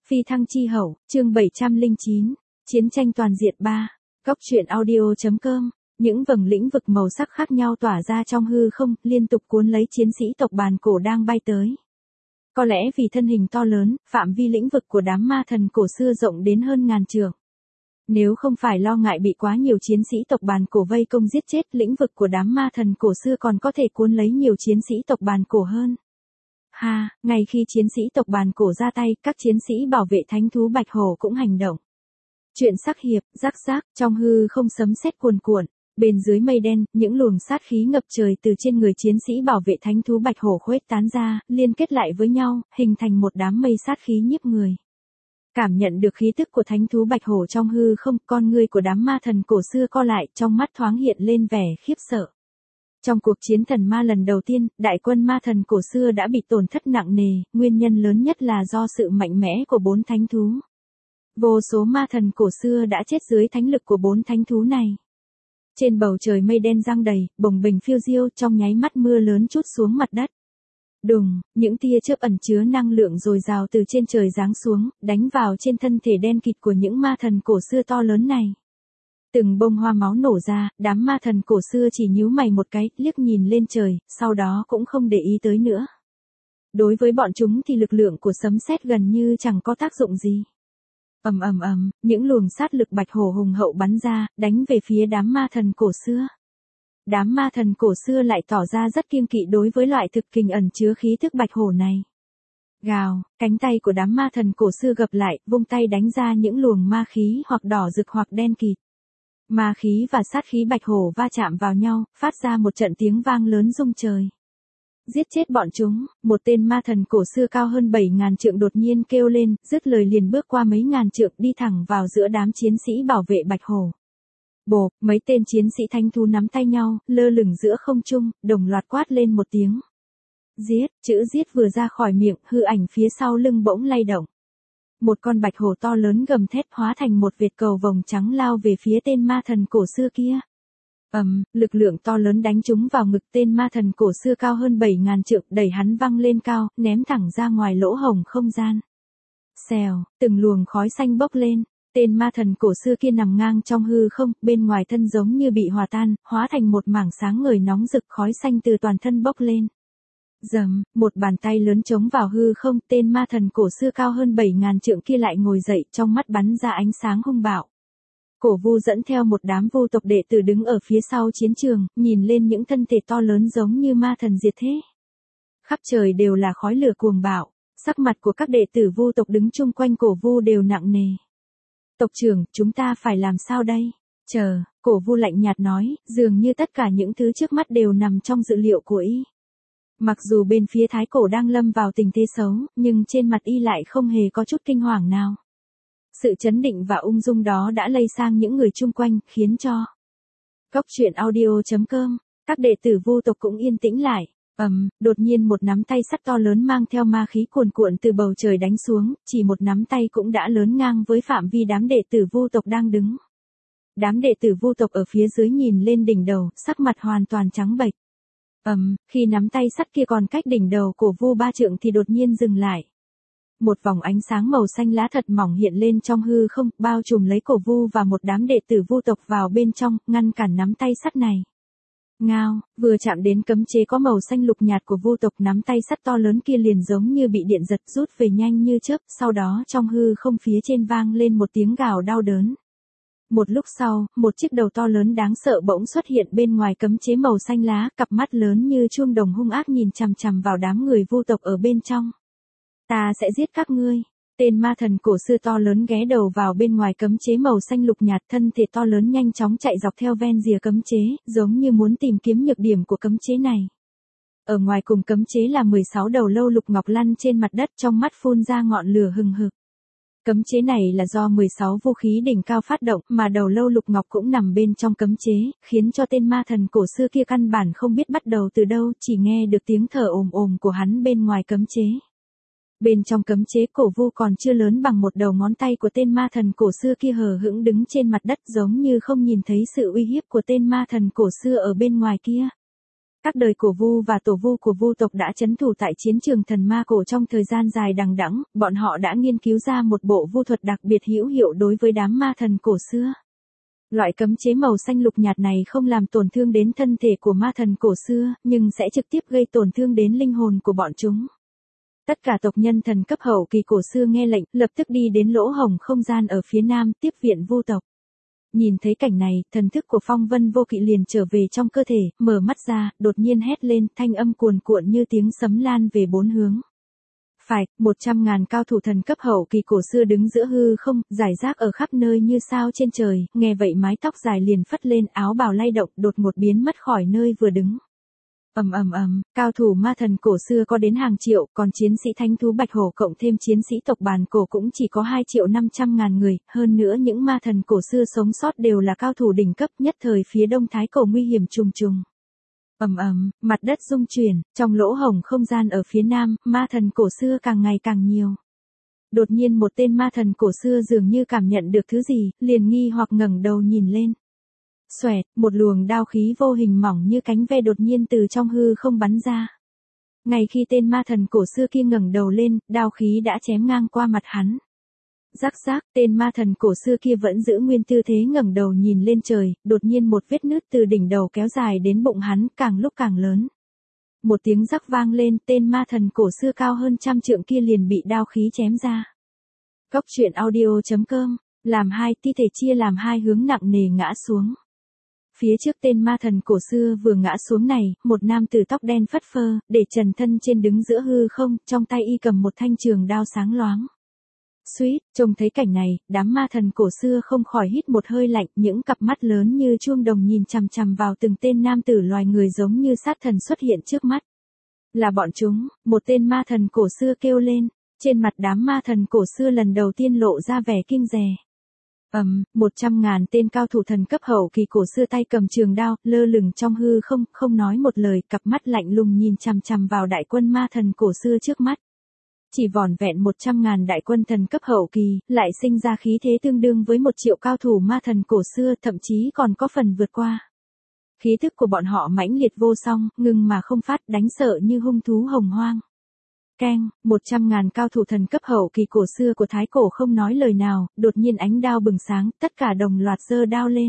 Phi thăng chi hậu, chương 709, Chiến tranh toàn diện 3, Góc truyện audio.com, những vầng lĩnh vực màu sắc khác nhau tỏa ra trong hư không, liên tục cuốn lấy chiến sĩ tộc bàn cổ đang bay tới. Có lẽ vì thân hình to lớn, phạm vi lĩnh vực của đám ma thần cổ xưa rộng đến hơn ngàn trượng. Nếu không phải lo ngại bị quá nhiều chiến sĩ tộc bàn cổ vây công giết chết, lĩnh vực của đám ma thần cổ xưa còn có thể cuốn lấy nhiều chiến sĩ tộc bàn cổ hơn. Ngay khi chiến sĩ tộc bàn cổ ra tay, các chiến sĩ bảo vệ thánh thú bạch hổ cũng hành động. Chuyện sắc hiệp, rắc rác, trong hư không sấm sét cuồn cuộn, bên dưới mây đen, những luồng sát khí ngập trời từ trên người chiến sĩ bảo vệ thánh thú bạch hổ khuếch tán ra, liên kết lại với nhau, hình thành một đám mây sát khí nhiếp người. Cảm nhận được khí tức của thánh thú bạch hổ trong hư không, con ngươi của đám ma thần cổ xưa co lại, trong mắt thoáng hiện lên vẻ khiếp sợ. Trong cuộc chiến thần ma lần đầu tiên, đại quân ma thần cổ xưa đã bị tổn thất nặng nề, nguyên nhân lớn nhất là do sự mạnh mẽ của 4 thánh thú. Vô số ma thần cổ xưa đã chết dưới thánh lực của 4 thánh thú này. Trên bầu trời mây đen giăng đầy, bồng bềnh phiêu diêu, trong nháy mắt mưa lớn trút xuống mặt đất. Đùng, những tia chớp ẩn chứa năng lượng dồi dào từ trên trời giáng xuống, đánh vào trên thân thể đen kịt của những ma thần cổ xưa to lớn này. Từng bông hoa máu nổ ra, đám ma thần cổ xưa chỉ nhíu mày một cái, liếc nhìn lên trời, sau đó cũng không để ý tới nữa. Đối với bọn chúng thì lực lượng của sấm sét gần như chẳng có tác dụng gì. Những luồng sát lực bạch hổ hùng hậu bắn ra, đánh về phía đám ma thần cổ xưa. Đám ma thần cổ xưa lại tỏ ra rất kiêng kỵ đối với loại thực kình ẩn chứa khí tức bạch hổ này. Gào, cánh tay của đám ma thần cổ xưa gập lại, vung tay đánh ra những luồng ma khí hoặc đỏ rực hoặc đen kịt. Ma khí và sát khí bạch hổ va chạm vào nhau, phát ra một trận tiếng vang lớn rung trời. Giết chết bọn chúng, một tên ma thần cổ xưa cao hơn 7.000 trượng đột nhiên kêu lên, dứt lời liền bước qua mấy ngàn trượng đi thẳng vào giữa đám chiến sĩ bảo vệ bạch hổ. Bộp, mấy tên chiến sĩ thánh thú nắm tay nhau, lơ lửng giữa không trung, đồng loạt quát lên một tiếng. Giết, chữ giết vừa ra khỏi miệng, hư ảnh phía sau lưng bỗng lay động. Một con bạch hổ to lớn gầm thét hóa thành một vệt cầu vồng trắng lao về phía tên ma thần cổ xưa kia. Lực lượng to lớn đánh trúng vào ngực tên ma thần cổ xưa cao hơn 7.000 trượng, đẩy hắn văng lên cao, ném thẳng ra ngoài lỗ hổng không gian. Xèo, từng luồng khói xanh bốc lên, tên ma thần cổ xưa kia nằm ngang trong hư không, bên ngoài thân giống như bị hòa tan, hóa thành một mảng sáng ngời nóng rực, khói xanh từ toàn thân bốc lên. Rầm, một bàn tay lớn chống vào hư không, tên ma thần cổ xưa cao hơn 7.000 trượng kia lại ngồi dậy, trong mắt bắn ra ánh sáng hung bạo. Cổ Vu dẫn theo một đám vu tộc đệ tử đứng ở phía sau chiến trường, nhìn lên những thân thể to lớn giống như ma thần diệt thế. Khắp trời đều là khói lửa cuồng bạo, sắc mặt của các đệ tử vu tộc đứng chung quanh Cổ Vu đều nặng nề. Tộc trưởng, chúng ta phải làm sao đây? Chờ, Cổ Vu lạnh nhạt nói, dường như tất cả những thứ trước mắt đều nằm trong dự liệu của y. Mặc dù bên phía Thái Cổ đang lâm vào tình thế xấu, nhưng trên mặt y lại không hề có chút kinh hoàng nào. Sự chấn định và ung dung đó đã lây sang những người chung quanh, khiến cho Góc truyện audio.com, các đệ tử vu tộc cũng yên tĩnh lại. Đột nhiên một nắm tay sắt to lớn mang theo ma khí cuồn cuộn từ bầu trời đánh xuống, chỉ một nắm tay cũng đã lớn ngang với phạm vi đám đệ tử vu tộc đang đứng. Đám đệ tử vu tộc ở phía dưới nhìn lên đỉnh đầu, sắc mặt hoàn toàn trắng bệch. Khi nắm tay sắt kia còn cách đỉnh đầu của Vu Ba Trượng thì đột nhiên dừng lại. Một vòng ánh sáng màu xanh lá thật mỏng hiện lên trong hư không, bao trùm lấy Cổ Vu và một đám đệ tử vu tộc vào bên trong, ngăn cản nắm tay sắt này. Ngao, vừa chạm đến cấm chế có màu xanh lục nhạt của vu tộc, nắm tay sắt to lớn kia liền giống như bị điện giật rút về nhanh như chớp, sau đó trong hư không phía trên vang lên một tiếng gào đau đớn. Một lúc sau, một chiếc đầu to lớn đáng sợ bỗng xuất hiện bên ngoài cấm chế màu xanh lá, cặp mắt lớn như chuông đồng hung ác nhìn chằm chằm vào đám người vu tộc ở bên trong. Ta sẽ giết các ngươi. Tên ma thần cổ xưa to lớn ghé đầu vào bên ngoài cấm chế màu xanh lục nhạt, thân thể to lớn nhanh chóng chạy dọc theo ven rìa cấm chế, giống như muốn tìm kiếm nhược điểm của cấm chế này. Ở ngoài cùng cấm chế là 16 đầu lâu lục ngọc lăn trên mặt đất, trong mắt phun ra ngọn lửa hừng hực. Cấm chế này là do 16 vũ khí đỉnh cao phát động, mà đầu lâu lục ngọc cũng nằm bên trong cấm chế, khiến cho tên ma thần cổ xưa kia căn bản không biết bắt đầu từ đâu, chỉ nghe được tiếng thở ồm ồm của hắn bên ngoài cấm chế. Bên trong cấm chế, Cổ Vu còn chưa lớn bằng một đầu ngón tay của tên ma thần cổ xưa kia hờ hững đứng trên mặt đất, giống như không nhìn thấy sự uy hiếp của tên ma thần cổ xưa ở bên ngoài kia. Các đời của Vu và tổ Vu của Vu tộc đã trấn thủ tại chiến trường thần ma cổ trong thời gian dài đằng đẵng, bọn họ đã nghiên cứu ra một bộ vu thuật đặc biệt hữu hiệu đối với đám ma thần cổ xưa. Loại cấm chế màu xanh lục nhạt này không làm tổn thương đến thân thể của ma thần cổ xưa, nhưng sẽ trực tiếp gây tổn thương đến linh hồn của bọn chúng. Tất cả tộc nhân thần cấp hậu kỳ cổ xưa nghe lệnh, lập tức đi đến lỗ hổng không gian ở phía nam tiếp viện Vu tộc. Nhìn thấy cảnh này, thần thức của Phong Vân Vô Kỵ liền trở về trong cơ thể, mở mắt ra, đột nhiên hét lên, thanh âm cuồn cuộn như tiếng sấm lan về bốn hướng. Phải, 100.000 cao thủ thần cấp hậu kỳ cổ xưa đứng giữa hư không, rải rác ở khắp nơi như sao trên trời, nghe vậy mái tóc dài liền phất lên, áo bào lay động, đột ngột biến mất khỏi nơi vừa đứng. Cao thủ ma thần cổ xưa có đến hàng triệu, còn chiến sĩ thánh thú bạch hổ cộng thêm chiến sĩ tộc bàn cổ cũng chỉ có 2.500.000 người, hơn nữa những ma thần cổ xưa sống sót đều là cao thủ đỉnh cấp, nhất thời phía đông thái cổ nguy hiểm trùng trùng. Mặt đất rung chuyển, trong lỗ hổng không gian ở phía nam, ma thần cổ xưa càng ngày càng nhiều. Đột nhiên một tên ma thần cổ xưa dường như cảm nhận được thứ gì, liền nghi hoặc ngẩng đầu nhìn lên. Xoẹt, một luồng đao khí vô hình mỏng như cánh ve đột nhiên từ trong hư không bắn ra. Ngay khi tên ma thần cổ xưa kia ngẩng đầu lên, đao khí đã chém ngang qua mặt hắn. Rắc rắc, tên ma thần cổ xưa kia vẫn giữ nguyên tư thế ngẩng đầu nhìn lên trời, đột nhiên một vết nứt từ đỉnh đầu kéo dài đến bụng hắn, càng lúc càng lớn. Một tiếng rắc vang lên, tên ma thần cổ xưa cao hơn 100 trượng kia liền bị đao khí chém ra. Cốc truyện audio.com, làm hai, thi thể chia làm hai hướng nặng nề ngã xuống. Phía trước tên ma thần cổ xưa vừa ngã xuống này, một nam tử tóc đen phất phơ, để trần thân trên đứng giữa hư không, trong tay y cầm một thanh trường đao sáng loáng. Suýt, trông thấy cảnh này, đám ma thần cổ xưa không khỏi hít một hơi lạnh, những cặp mắt lớn như chuông đồng nhìn chằm chằm vào từng tên nam tử loài người giống như sát thần xuất hiện trước mắt. Là bọn chúng, một tên ma thần cổ xưa kêu lên, trên mặt đám ma thần cổ xưa lần đầu tiên lộ ra vẻ kinh dè. 100.000 tên cao thủ thần cấp hậu kỳ cổ xưa tay cầm trường đao, lơ lửng trong hư không, không nói một lời, cặp mắt lạnh lùng nhìn chằm chằm vào đại quân ma thần cổ xưa trước mắt. Chỉ vỏn vẹn 100.000 đại quân thần cấp hậu kỳ, lại sinh ra khí thế tương đương với 1 triệu cao thủ ma thần cổ xưa, thậm chí còn có phần vượt qua. Khí thức của bọn họ mãnh liệt vô song, ngừng mà không phát, đánh sợ như hung thú hồng hoang. Keng, 100.000 cao thủ thần cấp hậu kỳ cổ xưa của thái cổ không nói lời nào, đột nhiên ánh đao bừng sáng, tất cả đồng loạt giơ đao lên.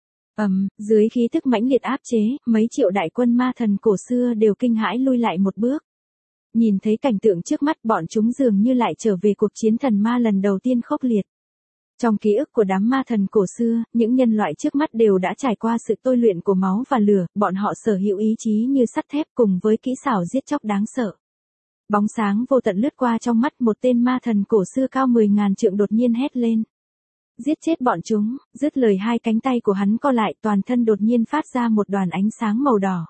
Dưới khí thức mãnh liệt áp chế, mấy triệu đại quân ma thần cổ xưa đều kinh hãi lui lại một bước. Nhìn thấy cảnh tượng trước mắt, bọn chúng dường như lại trở về cuộc chiến thần ma lần đầu tiên khốc liệt. Trong ký ức của đám ma thần cổ xưa, những nhân loại trước mắt đều đã trải qua sự tôi luyện của máu và lửa, bọn họ sở hữu ý chí như sắt thép cùng với kỹ xảo giết chóc đáng sợ. Bóng sáng vô tận lướt qua trong mắt một tên ma thần cổ xưa cao 10.000 trượng đột nhiên hét lên. Giết chết bọn chúng, dứt lời hai cánh tay của hắn co lại, toàn thân đột nhiên phát ra một đoàn ánh sáng màu đỏ.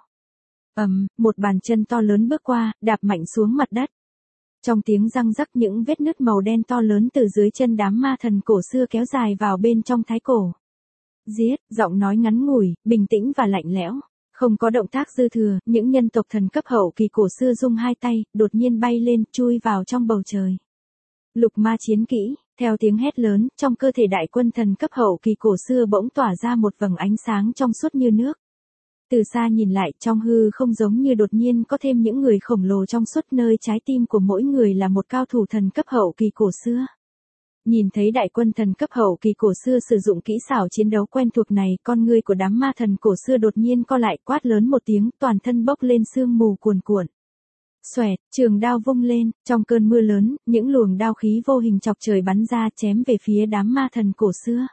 Một bàn chân to lớn bước qua, đạp mạnh xuống mặt đất. Trong tiếng răng rắc những vết nứt màu đen to lớn từ dưới chân đám ma thần cổ xưa kéo dài vào bên trong thái cổ. Giết, giọng nói ngắn ngủi, bình tĩnh và lạnh lẽo. Không có động tác dư thừa, những nhân tộc thần cấp hậu kỳ cổ xưa rung hai tay, đột nhiên bay lên, chui vào trong bầu trời. Lục ma chiến kỹ, theo tiếng hét lớn, trong cơ thể đại quân thần cấp hậu kỳ cổ xưa bỗng tỏa ra một vầng ánh sáng trong suốt như nước. Từ xa nhìn lại, trong hư không giống như đột nhiên có thêm những người khổng lồ trong suốt, nơi trái tim của mỗi người là một cao thủ thần cấp hậu kỳ cổ xưa. Nhìn thấy đại quân thần cấp hậu kỳ cổ xưa sử dụng kỹ xảo chiến đấu quen thuộc này, con ngươi của đám ma thần cổ xưa đột nhiên co lại, quát lớn một tiếng, toàn thân bốc lên sương mù cuồn cuộn. Xoẹt, trường đao vung lên, trong cơn mưa lớn, những luồng đao khí vô hình chọc trời bắn ra, chém về phía đám ma thần cổ xưa.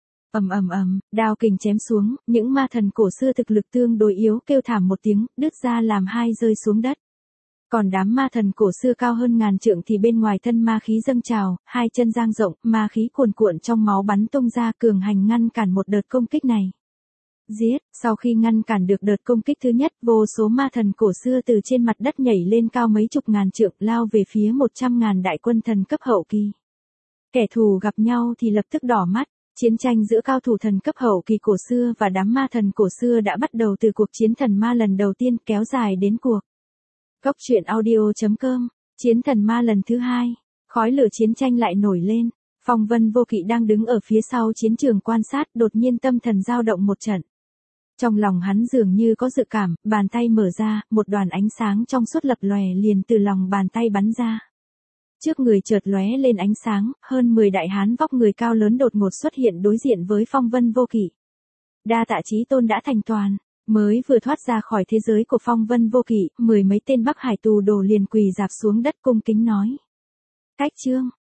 Đao kình chém xuống, những ma thần cổ xưa thực lực tương đối yếu kêu thảm một tiếng, đứt ra làm hai rơi xuống đất. Còn đám ma thần cổ xưa cao hơn 1000 trượng thì bên ngoài thân ma khí dâng trào, hai chân dang rộng, ma khí cuồn cuộn trong máu bắn tung ra, cường hành ngăn cản một đợt công kích này. Giết, sau khi ngăn cản được đợt công kích thứ nhất, vô số ma thần cổ xưa từ trên mặt đất nhảy lên cao mấy chục ngàn trượng, lao về phía 100.000 đại quân thần cấp hậu kỳ. Kẻ thù gặp nhau thì lập tức đỏ mắt. Chiến tranh giữa cao thủ thần cấp hậu kỳ cổ xưa và đám ma thần cổ xưa đã bắt đầu từ cuộc chiến thần ma lần đầu tiên, kéo dài đến cuộc. Cốc truyện audio.com, chiến thần ma lần thứ 2, khói lửa chiến tranh lại nổi lên. Phong Vân Vô Kỵ đang đứng ở phía sau chiến trường quan sát, đột nhiên tâm thần dao động một trận. Trong lòng hắn dường như có dự cảm, bàn tay mở ra, một đoàn ánh sáng trong suốt lập lòe liền từ lòng bàn tay bắn ra. Trước người chợt lóe lên ánh sáng, hơn 10 đại hán vóc người cao lớn đột ngột xuất hiện đối diện với Phong Vân Vô Kỵ. Đa tạ chí tôn đã thành toàn, mới vừa thoát ra khỏi thế giới của Phong Vân Vô Kỵ, 10 mấy tên Bắc Hải tù đồ liền quỳ rạp xuống đất cung kính nói. Cách trương,